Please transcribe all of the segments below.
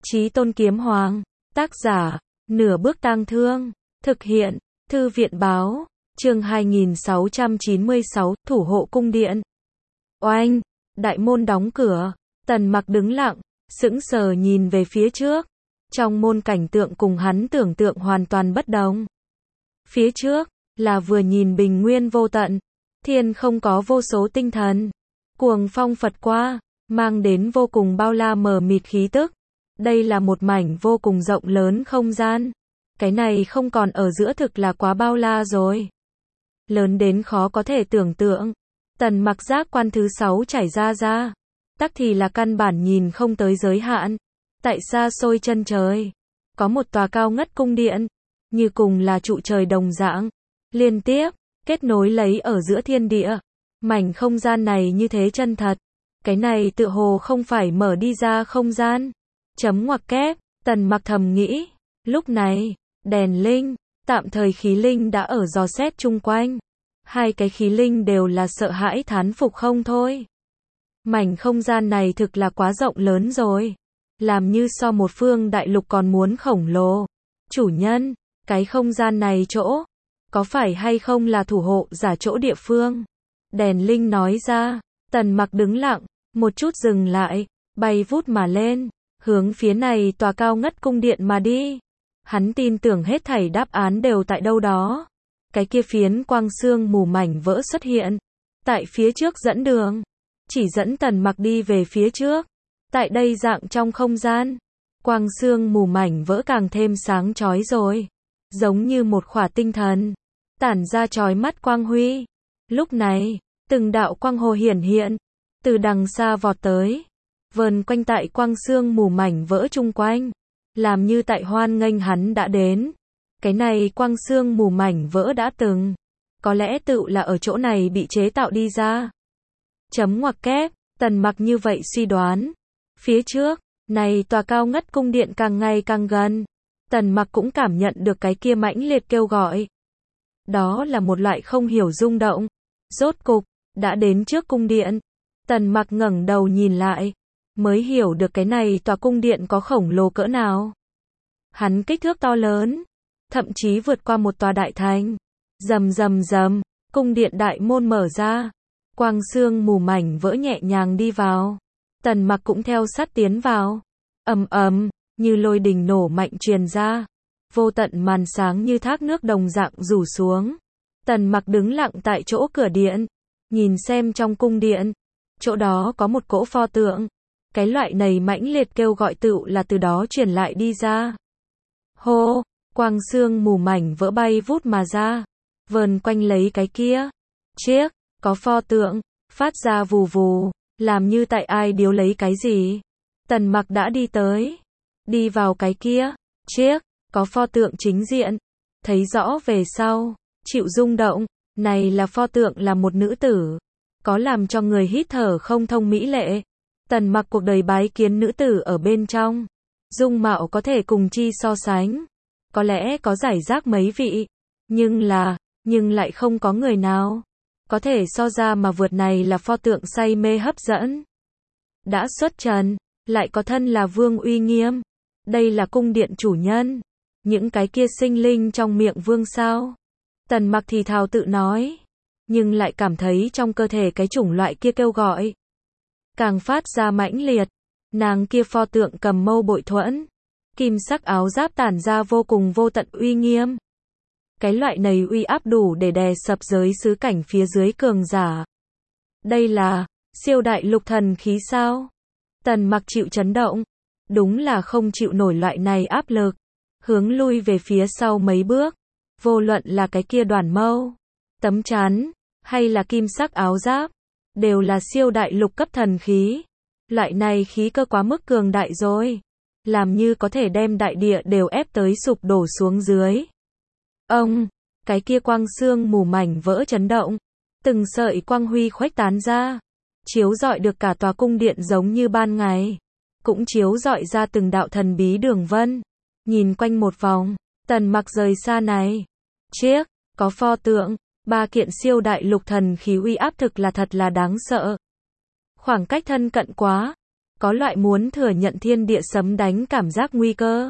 Chí Tôn Kiếm Hoàng, tác giả, Nửa Bước Tang Thương, thực hiện, Thư viện báo, chương 2696, thủ hộ cung điện. Oanh, đại môn đóng cửa, Tần Mặc đứng lặng, sững sờ nhìn về phía trước. Trong môn cảnh tượng cùng hắn tưởng tượng hoàn toàn bất đồng. Phía trước, là vừa nhìn bình nguyên vô tận, thiên không có vô số tinh thần. Cuồng phong phật qua, mang đến vô cùng bao la mờ mịt khí tức. Đây là một mảnh vô cùng rộng lớn không gian. Cái này không còn ở giữa thực là quá bao la rồi. Lớn đến khó có thể tưởng tượng. Tần Mặc giác quan thứ 6 trải ra. Tắc thì là căn bản nhìn không tới giới hạn. Tại xa xôi chân trời, có một tòa cao ngất cung điện, như cùng là trụ trời đồng dạng, liên tiếp, kết nối lấy ở giữa thiên địa. Mảnh không gian này như thế chân thật. Cái này tựa hồ không phải mở đi ra không gian. Chấm ngoặc kép, Tần Mặc thầm nghĩ. Lúc này, đèn linh, tạm thời khí linh đã ở dò xét chung quanh. Hai cái khí linh đều là sợ hãi thán phục không thôi. Mảnh không gian này thực là quá rộng lớn rồi. Làm như so một phương đại lục còn muốn khổng lồ. Chủ nhân, cái không gian này chỗ, có phải hay không là thủ hộ giả chỗ địa phương? Đèn linh nói ra. Tần Mặc đứng lặng, một chút dừng lại, bay vút mà lên, hướng phía này tòa cao ngất cung điện mà đi. Hắn tin tưởng hết thảy đáp án đều tại đâu đó. Cái kia phiến quang sương mù mảnh vỡ xuất hiện, tại phía trước dẫn đường, chỉ dẫn Tần Mặc đi về phía trước. Tại đây dạng trong không gian, quang sương mù mảnh vỡ càng thêm sáng chói rồi, giống như một khỏa tinh thần, tản ra chói mắt quang huy. Lúc này, từng đạo quang hồ hiển hiện, từ đằng xa vọt tới, vờn quanh tại quang sương mù mảnh vỡ chung quanh, làm như tại hoan nghênh hắn đã đến. Cái này quang sương mù mảnh vỡ đã từng, có lẽ tự là ở chỗ này bị chế tạo đi ra. Chấm ngoặc kép, Tần Mặc như vậy suy đoán. Phía trước, này tòa cao ngất cung điện càng ngày càng gần. Tần Mặc cũng cảm nhận được cái kia mãnh liệt kêu gọi. Đó là một loại không hiểu rung động. Rốt cục, đã đến trước cung điện. Tần Mặc ngẩng đầu nhìn lại, mới hiểu được cái này tòa cung điện có khổng lồ cỡ nào. Hắn kích thước to lớn, thậm chí vượt qua một tòa đại thành. Rầm rầm rầm, cung điện đại môn mở ra. Quang sương mù mảnh vỡ nhẹ nhàng đi vào. Tần Mặc cũng theo sát tiến vào. Ầm ầm, như lôi đình nổ mạnh truyền ra. Vô tận màn sáng như thác nước đồng dạng rủ xuống. Tần Mặc đứng lặng tại chỗ cửa điện, nhìn xem trong cung điện. Chỗ đó có một cỗ pho tượng. Cái loại này mãnh liệt kêu gọi tựu là từ đó truyền lại đi ra. Hô, quang sương mù mảnh vỡ bay vút mà ra, vờn quanh lấy cái kia chiếc có pho tượng, phát ra vù vù, làm như tại ai điếu lấy cái gì. Tần Mặc đã đi tới, đi vào cái kia chiếc có pho tượng chính diện, thấy rõ về sau, chịu rung động. Này là pho tượng là một nữ tử, có làm cho người hít thở không thông mỹ lệ. Tần Mặc cuộc đời bái kiến nữ tử ở bên trong, dung mạo có thể cùng chi so sánh, có lẽ có giải rác mấy vị, nhưng lại không có người nào có thể so ra mà vượt này là pho tượng say mê hấp dẫn. Đã xuất trần, lại có thân là vương uy nghiêm. Đây là cung điện chủ nhân. Những cái kia sinh linh trong miệng vương sao? Tần Mặc thì thào tự nói, nhưng lại cảm thấy trong cơ thể cái chủng loại kia kêu gọi càng phát ra mãnh liệt. Nàng kia pho tượng cầm mâu bội thuẫn, kim sắc áo giáp tản ra vô cùng vô tận uy nghiêm. Cái loại này uy áp đủ để đè sập giới xứ cảnh phía dưới cường giả. Đây là siêu đại lục thần khí sao? Tần Mặc chịu chấn động, đúng là không chịu nổi loại này áp lực, hướng lui về phía sau mấy bước. Vô luận là cái kia đoàn mâu, tấm chắn, hay là kim sắc áo giáp, đều là siêu đại lục cấp thần khí. Loại này khí cơ quá mức cường đại rồi, làm như có thể đem đại địa đều ép tới sụp đổ xuống dưới. Ông, cái kia quang sương mù mảnh vỡ chấn động, từng sợi quang huy khuếch tán ra, chiếu rọi được cả tòa cung điện giống như ban ngày, cũng chiếu rọi ra từng đạo thần bí đường vân. Nhìn quanh một vòng, Tần Mặc rời xa này chiếc có pho tượng, ba kiện siêu đại lục thần khí uy áp thực là thật là đáng sợ. Khoảng cách thân cận quá, có loại muốn thừa nhận thiên địa sấm đánh cảm giác nguy cơ.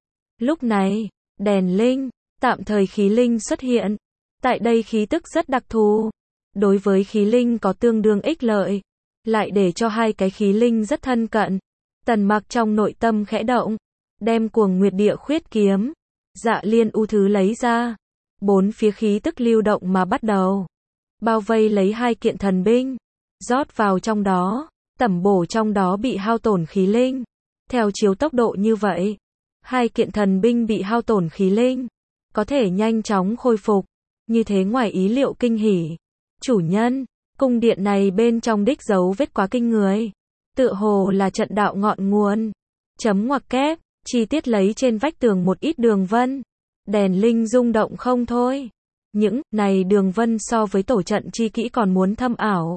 Lúc này, đèn linh, tạm thời khí linh xuất hiện. Tại đây khí tức rất đặc thù. Đối với khí linh có tương đương ích lợi. Lại để cho hai cái khí linh rất thân cận. Tần Mặc trong nội tâm khẽ động. Đem Cuồng Nguyệt Địa Khuyết kiếm, Dạ Liên U Thứ lấy ra. Bốn phía khí tức lưu động mà bắt đầu. Bao vây lấy hai kiện thần binh. Rót vào trong đó. Tẩm bổ trong đó bị hao tổn khí linh. Theo chiếu tốc độ như vậy, hai kiện thần binh bị hao tổn khí linh, có thể nhanh chóng khôi phục. Như thế ngoài ý liệu kinh hỉ. Chủ nhân, cung điện này bên trong đích dấu vết quá kinh người. Tựa hồ là trận đạo ngọn nguồn. Chấm ngoặc kép, chi tiết lấy trên vách tường một ít đường vân. Đèn linh rung động không thôi. Những này đường vân so với tổ trận chi kỹ còn muốn thâm ảo.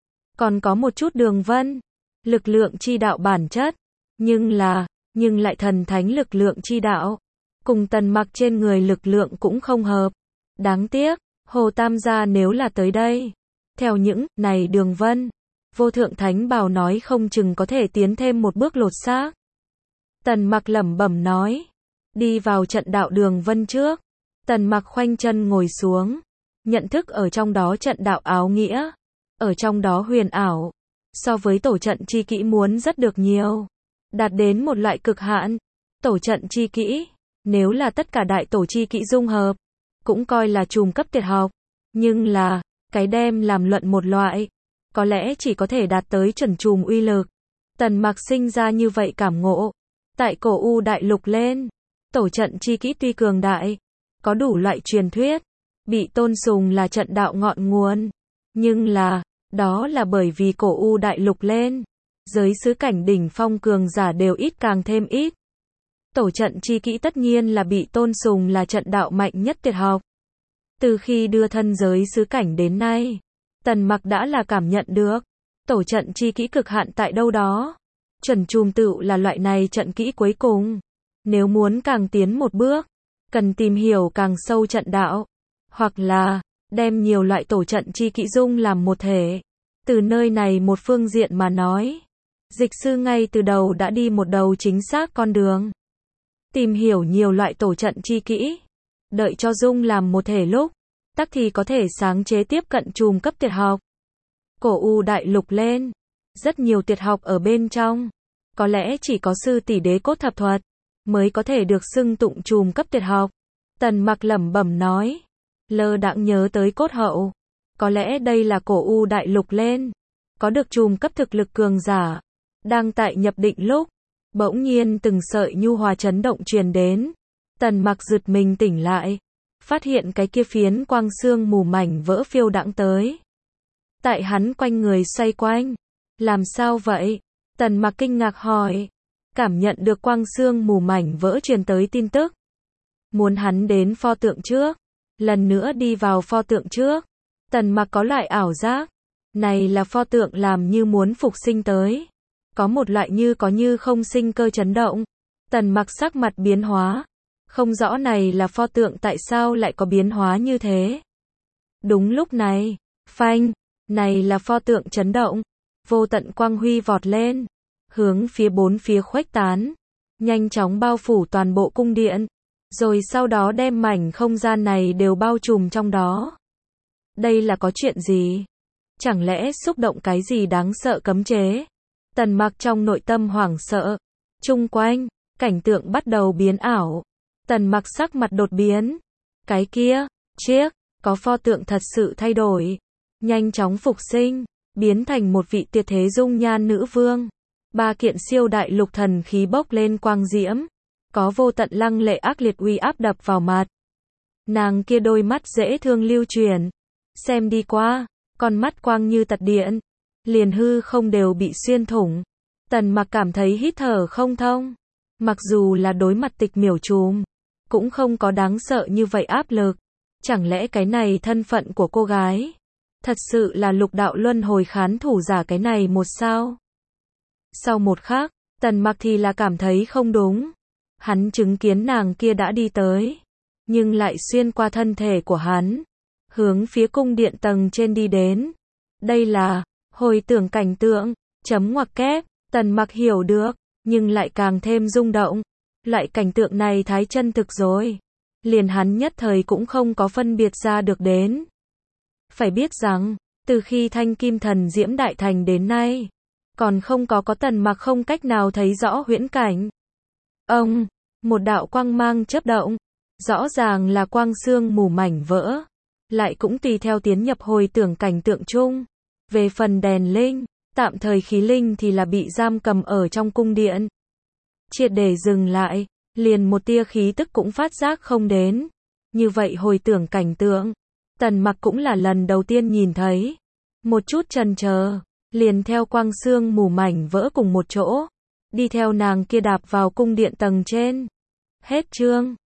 Còn có một chút đường vân, lực lượng chi đạo bản chất, nhưng lại thần thánh lực lượng chi đạo, cùng Tần Mặc trên người lực lượng cũng không hợp. Đáng tiếc, Hồ Tam gia nếu là tới đây, theo những này đường vân, Vô Thượng Thánh Bảo nói không chừng có thể tiến thêm một bước lột xác. Tần Mặc lẩm bẩm nói, đi vào trận đạo đường vân trước. Tần Mặc khoanh chân ngồi xuống, nhận thức ở trong đó trận đạo áo nghĩa. Ở trong đó huyền ảo, so với tổ trận chi kỹ muốn rất được nhiều, đạt đến một loại cực hạn. Tổ trận chi kỹ, nếu là tất cả đại tổ chi kỹ dung hợp, cũng coi là trùm cấp tuyệt học, nhưng là, cái đem làm luận một loại, có lẽ chỉ có thể đạt tới chuẩn trùm uy lực. Tần Mặc sinh ra như vậy cảm ngộ, tại cổ U đại lục lên, tổ trận chi kỹ tuy cường đại, có đủ loại truyền thuyết, bị tôn sùng là trận đạo ngọn nguồn, nhưng là, đó là bởi vì cổ U đại lục lên, giới xứ cảnh đỉnh phong cường giả đều ít càng thêm ít. Tổ trận chi kỹ tất nhiên là bị tôn sùng là trận đạo mạnh nhất tuyệt học. Từ khi đưa thân giới xứ cảnh đến nay, Tần Mặc đã là cảm nhận được, tổ trận chi kỹ cực hạn tại đâu đó. Chuẩn trùm tựu là loại này trận kỹ cuối cùng. Nếu muốn càng tiến một bước, cần tìm hiểu càng sâu trận đạo, hoặc là đem nhiều loại tổ trận chi kỹ dung làm một thể. Từ nơi này một phương diện mà nói, dịch sư ngay từ đầu đã đi một đầu chính xác con đường. Tìm hiểu nhiều loại tổ trận chi kỹ, đợi cho dung làm một thể lúc, tắc thì có thể sáng chế tiếp cận trùm cấp tuyệt học. Cổ U đại lục lên, rất nhiều tuyệt học ở bên trong, có lẽ chỉ có sư tỷ đế cốt thập thuật mới có thể được xưng tụng trùm cấp tuyệt học. Tần Mặc lẩm bẩm nói, lơ đãng nhớ tới cốt hậu, có lẽ đây là cổ U đại lục lên, có được trùm cấp thực lực cường giả. Đang tại nhập định lúc, bỗng nhiên từng sợi nhu hòa chấn động truyền đến. Tần Mặc giật mình tỉnh lại, phát hiện cái kia phiến quang xương mù mảnh vỡ phiêu đãng tới. Tại hắn quanh người xoay quanh. Làm sao vậy? Tần Mặc kinh ngạc hỏi. Cảm nhận được quang xương mù mảnh vỡ truyền tới tin tức. Muốn hắn đến pho tượng trước. Lần nữa đi vào pho tượng trước. Tần Mặc có loại ảo giác. Này là pho tượng làm như muốn phục sinh tới. Có một loại như có như không sinh cơ chấn động. Tần Mặc sắc mặt biến hóa. Không rõ này là pho tượng tại sao lại có biến hóa như thế. Đúng lúc này, phanh, này là pho tượng chấn động. Vô tận quang huy vọt lên, hướng phía bốn phía khuếch tán, nhanh chóng bao phủ toàn bộ cung điện, rồi sau đó đem mảnh không gian này đều bao trùm trong đó. Đây là có chuyện gì? Chẳng lẽ xúc động cái gì đáng sợ cấm chế? Tần Mặc trong nội tâm hoảng sợ. Chung quanh, cảnh tượng bắt đầu biến ảo. Tần Mặc sắc mặt đột biến. Cái kia, chiếc, có pho tượng thật sự thay đổi. Nhanh chóng phục sinh, biến thành một vị tuyệt thế dung nhan nữ vương. Ba kiện siêu đại lục thần khí bốc lên quang diễm. Có vô tận lăng lệ ác liệt uy áp đập vào mặt. Nàng kia đôi mắt dễ thương lưu truyền. Xem đi qua, con mắt quang như tật điện. Liền hư không đều bị xuyên thủng. Tần Mặc cảm thấy hít thở không thông. Mặc dù là đối mặt tịch miểu trùm, cũng không có đáng sợ như vậy áp lực. Chẳng lẽ cái này thân phận của cô gái thật sự là lục đạo luân hồi khán thủ giả cái này một sao? Sau một khắc, Tần Mặc thì là cảm thấy không đúng. Hắn chứng kiến nàng kia đã đi tới, nhưng lại xuyên qua thân thể của hắn, hướng phía cung điện tầng trên đi đến. Đây là hồi tưởng cảnh tượng, chấm ngoặc kép, Tần Mặc hiểu được, nhưng lại càng thêm rung động. Loại cảnh tượng này thái chân thực rồi. Liền hắn nhất thời cũng không có phân biệt ra được đến. Phải biết rằng, từ khi Thanh Kim Thần Diễm Đại Thành đến nay, còn không có Tần Mặc không cách nào thấy rõ huyễn cảnh. Ông, một đạo quang mang chớp động, rõ ràng là quang xương mù mảnh vỡ, lại cũng tùy theo tiến nhập hồi tưởng cảnh tượng chung. Về phần đèn linh, tạm thời khí linh thì là bị giam cầm ở trong cung điện. Triệt để dừng lại, liền một tia khí tức cũng phát giác không đến. Như vậy hồi tưởng cảnh tượng, Tần Mặc cũng là lần đầu tiên nhìn thấy. Một chút chần chờ, liền theo quang xương mù mảnh vỡ cùng một chỗ, đi theo nàng kia đạp vào cung điện tầng trên. Hết chương.